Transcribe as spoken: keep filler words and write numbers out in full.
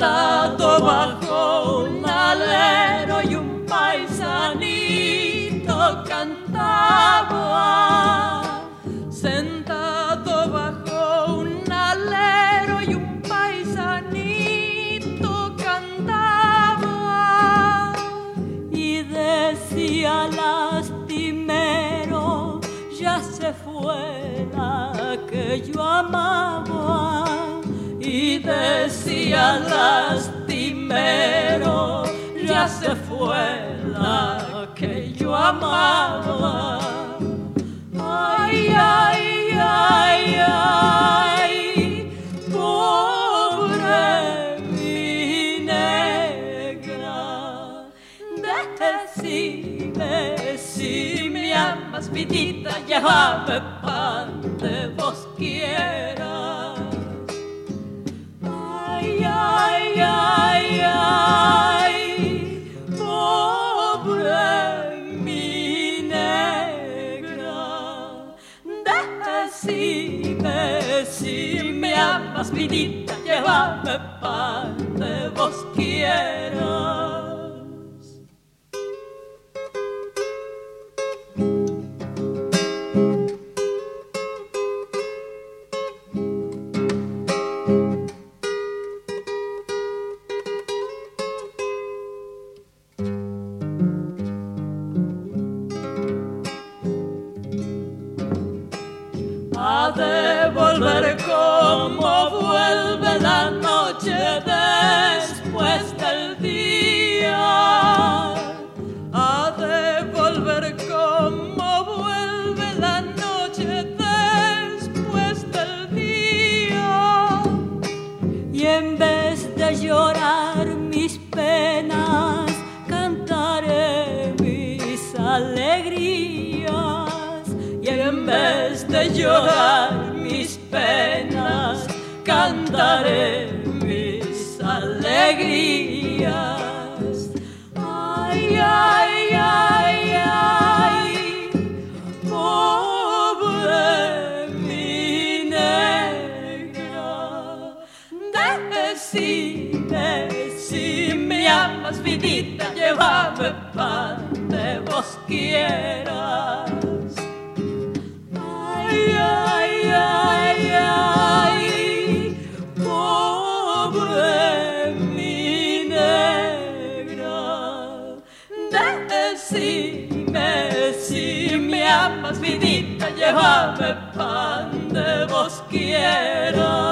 Sentado bajo un alero y un paisanito cantaba. Sentado bajo un alero y un paisanito cantaba. Y decía lastimero, ya se fue la que yo amaba. Y decía lastimero, ya se fue la que yo amaba. Ay, ay, ay, ay, pobre mi negra. Decime si me amas, vidita, llévame pan de vos quieras. Ay, ay, ay, ay, pobre mi negra. Decime si me amas, vidita, llévame pan de vos quieras. A devolver como vuelve la noche después del día. A devolver como vuelve la noche después del día. Y en vez de llorar mis penas, cantaré mis alegrías. Y en vez de llorar mis penas, cantaré mis alegrías. Ay, ay, ay, ay, pobre mi negra. Decime si me amas, vidita, llévame pan de vos quieras. Ay, ay, ay, ay, pobre mi negra. Decime si me amas, vidita, llévame pan de vos quieras.